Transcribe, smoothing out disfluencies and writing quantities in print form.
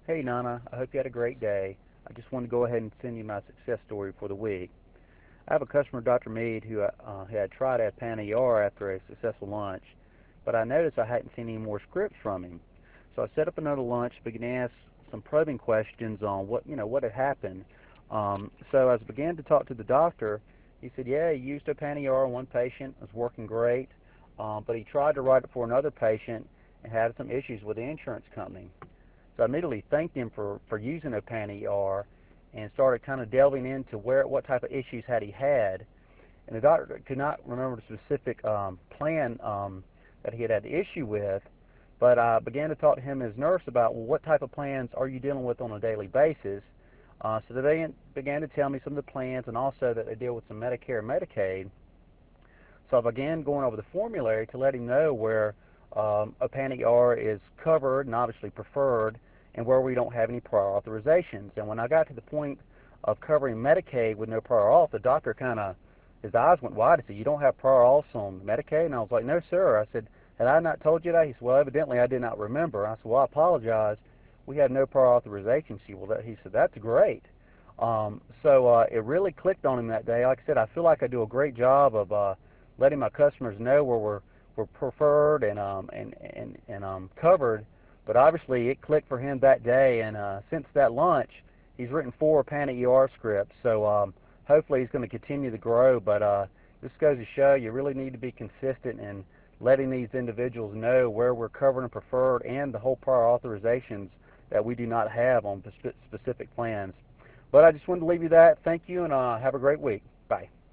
Hey Nana, I hope you had a great day. I just wanted to go ahead and send you my success story for the week. I have a customer, Dr. Mead, who had tried Adpana ER after a successful lunch, but I noticed I hadn't seen any more scripts from him. So I set up another lunch, began to ask some probing questions on what had happened. So as I began to talk to the doctor, he said, yeah, he used Adpana ER on one patient, it was working great, but he tried to write it for another patient and had some issues with the insurance company. So I immediately thanked him for using Opan ER and started kind of delving into what type of issues had he had. And the doctor could not remember the specific plan that he had the issue with, but I began to talk to him and his nurse about, well, what type of plans are you dealing with on a daily basis? So they began to tell me some of the plans and also that they deal with some Medicare and Medicaid. So I began going over the formulary to let him know where a panic R is covered and obviously preferred, and where we don't have any prior authorizations. And when I got to the point of covering Medicaid with no prior auth, the doctor kind of, his eyes went wide. He said, "You don't have prior auths on Medicaid?" And I was like, "No, sir." I said, "Had I not told you that?" He said, "Well, evidently I did not remember." I said, "Well, I apologize. We have no prior authorizations." He said, "That's great." So it really clicked on him that day. Like I said, I feel like I do a great job of letting my customers know where we're preferred and covered. But obviously, it clicked for him that day, and since that lunch, he's written 4 PANA ER scripts. So hopefully, he's going to continue to grow. But this goes to show you really need to be consistent in letting these individuals know where we're covered and preferred, and the whole prior authorizations that we do not have on specific plans. But I just wanted to leave you that. Thank you, and have a great week. Bye.